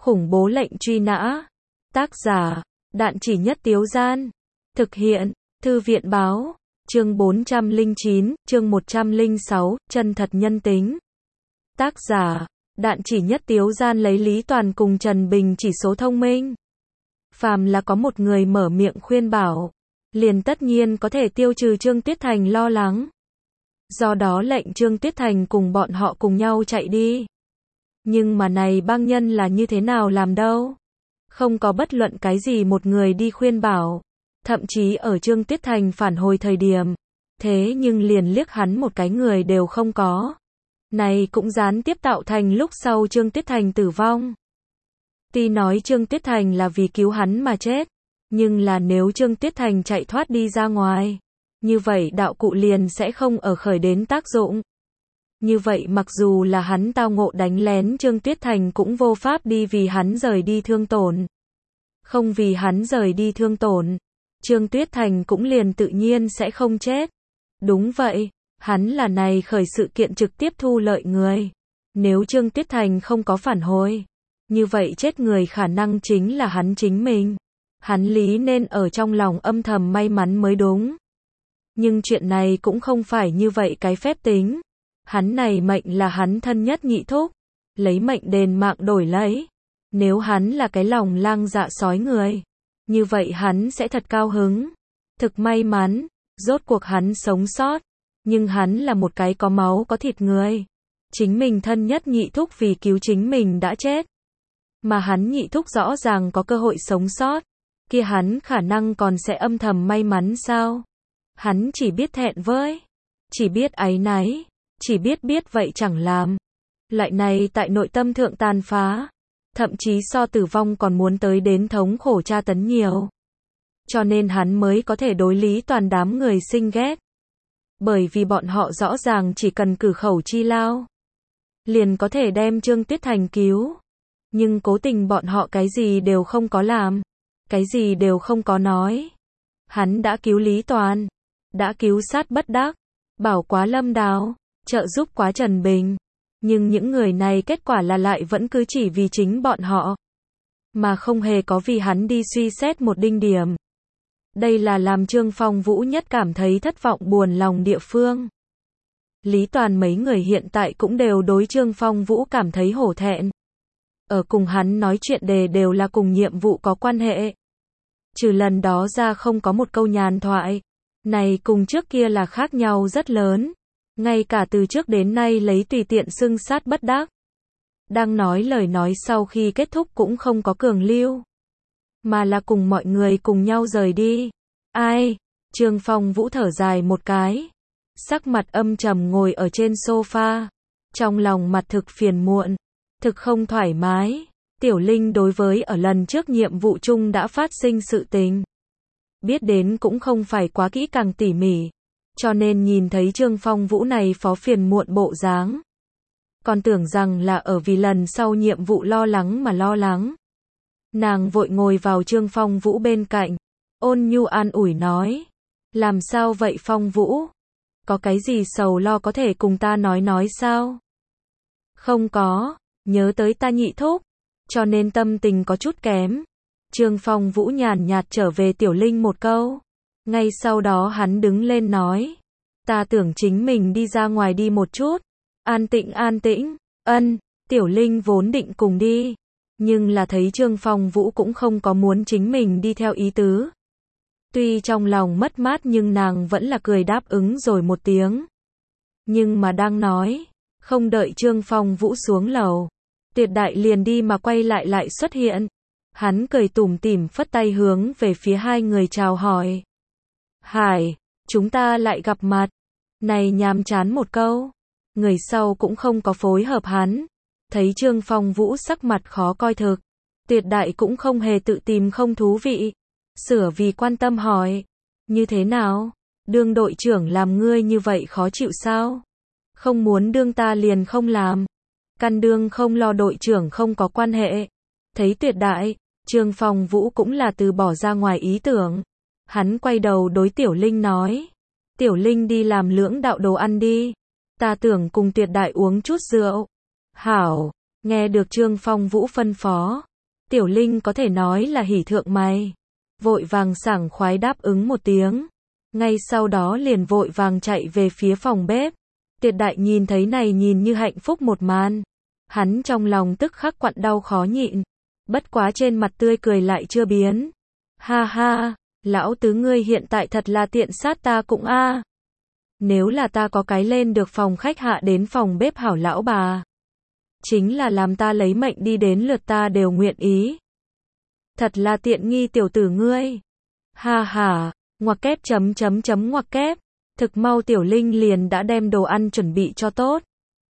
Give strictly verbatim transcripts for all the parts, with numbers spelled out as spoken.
Khủng bố lệnh truy nã. Tác giả, Đạn Chỉ Nhất Tiếu Gian. Thực hiện, Thư viện báo. Chương bốn trăm lẻ chín, chương một trăm lẻ sáu, chân thật nhân tính. Tác giả, Đạn Chỉ Nhất Tiếu Gian lấy Lý Toàn cùng Trần Bình chỉ số thông minh. Phàm là có một người mở miệng khuyên bảo, liền tất nhiên có thể tiêu trừ Trương Tuyết Thành lo lắng. Do đó lệnh Trương Tuyết Thành cùng bọn họ cùng nhau chạy đi. Nhưng mà này bang nhân là như thế nào làm đâu? Không có bất luận cái gì một người đi khuyên bảo. Thậm chí ở Trương Tuyết Thành phản hồi thời điểm. Thế nhưng liền liếc hắn một cái người đều không có. Này cũng gián tiếp tạo thành lúc sau Trương Tuyết Thành tử vong. Tuy nói Trương Tuyết Thành là vì cứu hắn mà chết. Nhưng là nếu Trương Tuyết Thành chạy thoát đi ra ngoài. Như vậy đạo cụ liền sẽ không ở khởi đến tác dụng. Như vậy mặc dù là hắn tao ngộ đánh lén Trương Tuyết Thành cũng vô pháp đi vì hắn rời đi thương tổn. Không vì hắn rời đi thương tổn. Trương Tuyết Thành cũng liền tự nhiên sẽ không chết. Đúng vậy, hắn là này khởi sự kiện trực tiếp thu lợi người. Nếu Trương Tuyết Thành không có phản hồi, như vậy chết người khả năng chính là hắn chính mình. Hắn lý nên ở trong lòng âm thầm may mắn mới đúng. Nhưng chuyện này cũng không phải như vậy cái phép tính. Hắn này mệnh là hắn thân nhất nhị thúc. Lấy mệnh đền mạng đổi lấy. Nếu hắn là cái lòng lang dạ sói người. Như vậy hắn sẽ thật cao hứng. Thực may mắn. Rốt cuộc hắn sống sót. Nhưng hắn là một cái có máu có thịt người. Chính mình thân nhất nhị thúc vì cứu chính mình đã chết. Mà hắn nhị thúc rõ ràng có cơ hội sống sót. Kia hắn khả năng còn sẽ âm thầm may mắn sao? Hắn chỉ biết thẹn với. Chỉ biết áy náy. Chỉ biết biết vậy chẳng làm. Lại này tại nội tâm thượng tàn phá. Thậm chí so tử vong còn muốn tới đến thống khổ tra tấn nhiều. Cho nên hắn mới có thể đối Lý Toàn đám người sinh ghét. Bởi vì bọn họ rõ ràng chỉ cần cử khẩu chi lao. Liền có thể đem Trương Tuyết Thành cứu. Nhưng cố tình bọn họ cái gì đều không có làm. Cái gì đều không có nói. Hắn đã cứu Lý Toàn. Đã cứu sát bất đắc. Bảo quá Lâm Đào. Trợ giúp quá Trần Bình. Nhưng những người này kết quả là lại vẫn cứ chỉ vì chính bọn họ. Mà không hề có vì hắn đi suy xét một đinh điểm. Đây là làm Trương Phong Vũ nhất cảm thấy thất vọng buồn lòng địa phương. Lý Toàn mấy người hiện tại cũng đều đối Trương Phong Vũ cảm thấy hổ thẹn. Ở cùng hắn nói chuyện đề đều là cùng nhiệm vụ có quan hệ. Trừ lần đó ra không có một câu nhàn thoại. Này cùng trước kia là khác nhau rất lớn. Ngay cả từ trước đến nay lấy tùy tiện xưng sát bất đắc. Đang nói lời nói sau khi kết thúc cũng không có cường lưu. Mà là cùng mọi người cùng nhau rời đi. Ai? Trương Phong Vũ thở dài một cái. Sắc mặt âm trầm ngồi ở trên sofa. Trong lòng mặt thực phiền muộn. Thực không thoải mái. Tiểu Linh đối với ở lần trước nhiệm vụ chung đã phát sinh sự tình. Biết đến cũng không phải quá kỹ càng tỉ mỉ. Cho nên nhìn thấy Trương Phong Vũ này phó phiền muộn bộ dáng. Còn tưởng rằng là ở vì lần sau nhiệm vụ lo lắng mà lo lắng. Nàng vội ngồi vào Trương Phong Vũ bên cạnh. Ôn nhu an ủi nói. Làm sao vậy Phong Vũ? Có cái gì sầu lo có thể cùng ta nói nói sao? Không có, nhớ tới ta nhị thúc. Cho nên tâm tình có chút kém. Trương Phong Vũ nhàn nhạt trở về Tiểu Linh một câu. Ngay sau đó hắn đứng lên nói. Ta tưởng chính mình đi ra ngoài đi một chút. An tĩnh an tĩnh. Ân, Tiểu Linh vốn định cùng đi. Nhưng là thấy Trương Phong Vũ cũng không có muốn chính mình đi theo ý tứ. Tuy trong lòng mất mát nhưng nàng vẫn là cười đáp ứng rồi một tiếng. Nhưng mà đang nói. Không đợi Trương Phong Vũ xuống lầu. Tuyệt Đại liền đi mà quay lại lại xuất hiện. Hắn cười tủm tỉm phất tay hướng về phía hai người chào hỏi. Hải, chúng ta lại gặp mặt. Này nhàm chán một câu. Người sau cũng không có phối hợp hắn. Thấy Trương Phong Vũ sắc mặt khó coi thực. Tuyệt Đại cũng không hề tự tìm không thú vị. Sửa vì quan tâm hỏi. Như thế nào? Đương đội trưởng làm ngươi như vậy khó chịu sao? Không muốn đương ta liền không làm. Căn đương không lo đội trưởng không có quan hệ. Thấy Tuyệt Đại, Trương Phong Vũ cũng là từ bỏ ra ngoài ý tưởng. Hắn quay đầu đối Tiểu Linh nói. Tiểu Linh đi làm lưỡng đạo đồ ăn đi. Ta tưởng cùng Tuyệt Đại uống chút rượu. Hảo, nghe được Trương Phong Vũ phân phó. Tiểu Linh có thể nói là hỉ thượng mày. Vội vàng sảng khoái đáp ứng một tiếng. Ngay sau đó liền vội vàng chạy về phía phòng bếp. Tiệt Đại nhìn thấy này nhìn như hạnh phúc một màn. Hắn trong lòng tức khắc quặn đau khó nhịn. Bất quá trên mặt tươi cười lại chưa biến. Ha ha, lão tứ ngươi hiện tại thật là tiện sát ta cũng a. Nếu là ta có cái lên được phòng khách hạ đến phòng bếp hảo lão bà. Chính là làm ta lấy mệnh đi đến lượt ta đều nguyện ý. Thật là tiện nghi tiểu tử ngươi. Ha ha, ngoặc kép chấm chấm chấm ngoặc kép. Thực mau Tiểu Linh liền đã đem đồ ăn chuẩn bị cho tốt.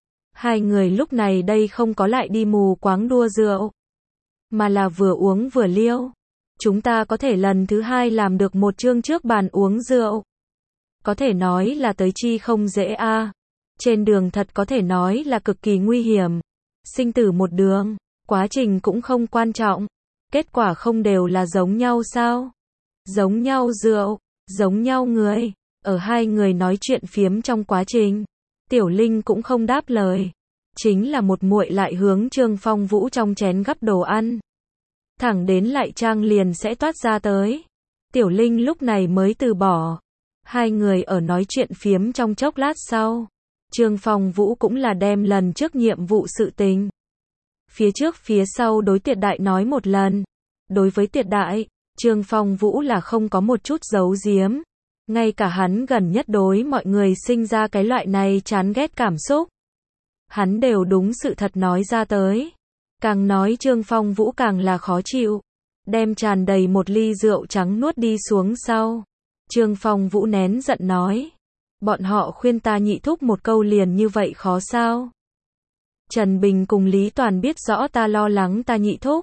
Hai người lúc này đây không có lại đi mù quáng đua rượu. Mà là vừa uống vừa liêu. Chúng ta có thể lần thứ hai làm được một chương trước bàn uống rượu. Có thể nói là tới chi không dễ a. Trên đường thật có thể nói là cực kỳ nguy hiểm. Sinh tử một đường, quá trình cũng không quan trọng. Kết quả không đều là giống nhau sao? Giống nhau rượu, giống nhau người. Ở hai người nói chuyện phiếm trong quá trình, Tiểu Linh cũng không đáp lời. Chính là một muội lại hướng Trương Phong Vũ trong chén gắp đồ ăn. Thẳng đến lại trang liền sẽ toát ra tới. Tiểu Linh lúc này mới từ bỏ. Hai người ở nói chuyện phiếm trong chốc lát sau. Trương Phong Vũ cũng là đem lần trước nhiệm vụ sự tình. Phía trước phía sau đối Tiệt Đại nói một lần. Đối với Tiệt Đại, Trương Phong Vũ là không có một chút giấu giếm. Ngay cả hắn gần nhất đối mọi người sinh ra cái loại này chán ghét cảm xúc. Hắn đều đúng sự thật nói ra tới. Càng nói Trương Phong Vũ càng là khó chịu. Đem tràn đầy một ly rượu trắng nuốt đi xuống sau. Trương Phong Vũ nén giận nói. Bọn họ khuyên ta nhị thúc một câu liền như vậy khó sao? Trần Bình cùng Lý Toàn biết rõ ta lo lắng ta nhị thúc.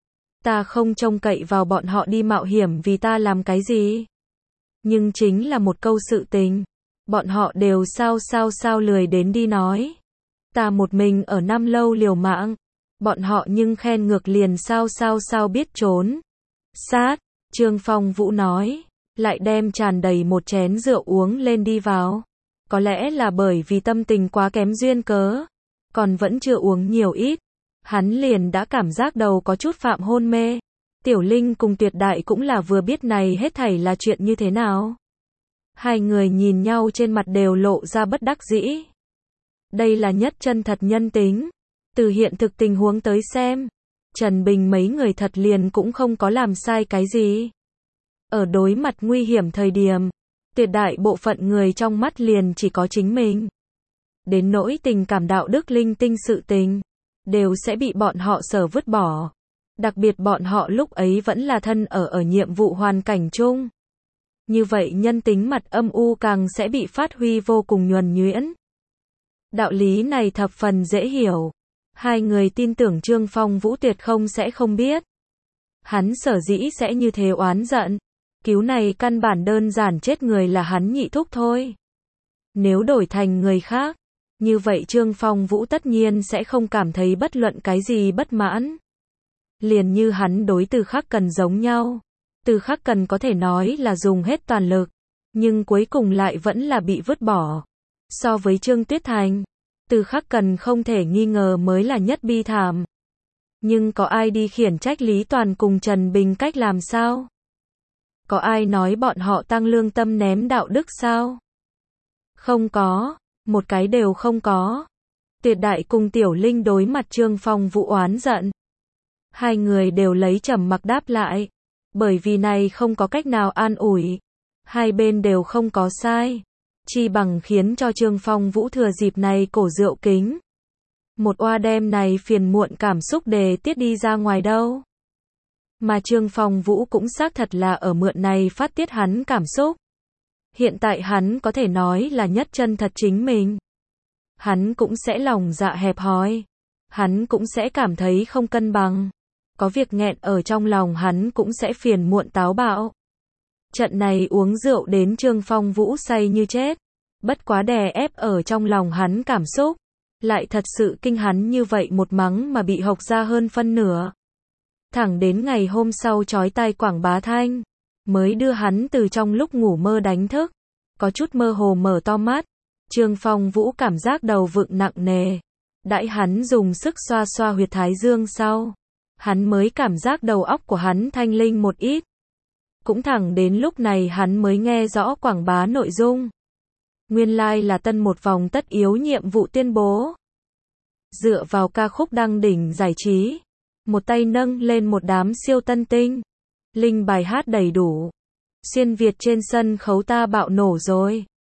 Ta không trông cậy vào bọn họ đi mạo hiểm vì ta làm cái gì. Nhưng chính là một câu sự tình. Bọn họ đều sao sao sao lười đến đi nói. Ta một mình ở năm lâu liều mạng. Bọn họ nhưng khen ngược liền sao sao sao biết trốn. Sát, Trương Phong Vũ nói. Lại đem tràn đầy một chén rượu uống lên đi vào. Có lẽ là bởi vì tâm tình quá kém duyên cớ. Còn vẫn chưa uống nhiều ít. Hắn liền đã cảm giác đầu có chút phạm hôn mê. Tiểu Linh cùng Tuyệt Đại cũng là vừa biết này hết thảy là chuyện như thế nào. Hai người nhìn nhau trên mặt đều lộ ra bất đắc dĩ. Đây là nhất chân thật nhân tính. Từ hiện thực tình huống tới xem. Trần Bình mấy người thật liền cũng không có làm sai cái gì. Ở đối mặt nguy hiểm thời điểm, tuyệt đại bộ phận người trong mắt liền chỉ có chính mình. Đến nỗi tình cảm đạo đức linh tinh sự tình, đều sẽ bị bọn họ sở vứt bỏ. Đặc biệt bọn họ lúc ấy vẫn là thân ở ở nhiệm vụ hoàn cảnh chung. Như vậy nhân tính mặt âm u càng sẽ bị phát huy vô cùng nhuần nhuyễn. Đạo lý này thập phần dễ hiểu. Hai người tin tưởng Trương Phong Vũ tuyệt không sẽ không biết. Hắn sở dĩ sẽ như thế oán giận. Cứu này căn bản đơn giản chết người là hắn nhị thúc thôi. Nếu đổi thành người khác, như vậy Trương Phong Vũ tất nhiên sẽ không cảm thấy bất luận cái gì bất mãn. Liền như hắn đối Từ Khắc Cần giống nhau. Từ Khắc Cần có thể nói là dùng hết toàn lực, nhưng cuối cùng lại vẫn là bị vứt bỏ. So với Trương Tuyết Thành, Từ Khắc Cần không thể nghi ngờ mới là nhất bi thảm. Nhưng có ai đi khiển trách Lý Toàn cùng Trần Bình cách làm sao? Có ai nói bọn họ tăng lương tâm ném đạo đức sao? Không có, một cái đều không có. Tuyệt Đại cùng Tiểu Linh đối mặt Trương Phong Vũ oán giận. Hai người đều lấy trầm mặc đáp lại. Bởi vì này không có cách nào an ủi. Hai bên đều không có sai. Chi bằng khiến cho Trương Phong Vũ thừa dịp này cổ rượu kính. Một oa đem này phiền muộn cảm xúc đề tiết đi ra ngoài đâu. Mà Trương Phong Vũ cũng xác thật là ở mượn này phát tiết hắn cảm xúc. Hiện tại hắn có thể nói là nhất chân thật chính mình. Hắn cũng sẽ lòng dạ hẹp hòi. Hắn cũng sẽ cảm thấy không cân bằng. Có việc nghẹn ở trong lòng hắn cũng sẽ phiền muộn táo bạo. Trận này uống rượu đến Trương Phong Vũ say như chết. Bất quá đè ép ở trong lòng hắn cảm xúc. Lại thật sự kinh hắn như vậy một mắng mà bị hộc ra hơn phân nửa. Thẳng đến ngày hôm sau chói tai quảng bá thanh, mới đưa hắn từ trong lúc ngủ mơ đánh thức. Có chút mơ hồ mở to mắt. Trương Phong Vũ cảm giác đầu vựng nặng nề. Đãi hắn dùng sức xoa xoa huyệt thái dương sau. hắn mới cảm giác đầu óc của hắn thanh linh một ít. Cũng thẳng đến lúc này hắn mới nghe rõ quảng bá nội dung. Nguyên lai like là tân một vòng tất yếu nhiệm vụ tuyên bố. Dựa vào ca khúc đăng đỉnh giải trí, một tay nâng lên một đám siêu tân tinh. Linh bài hát đầy đủ. Xuyên Việt trên sân khấu ta bạo nổ rồi.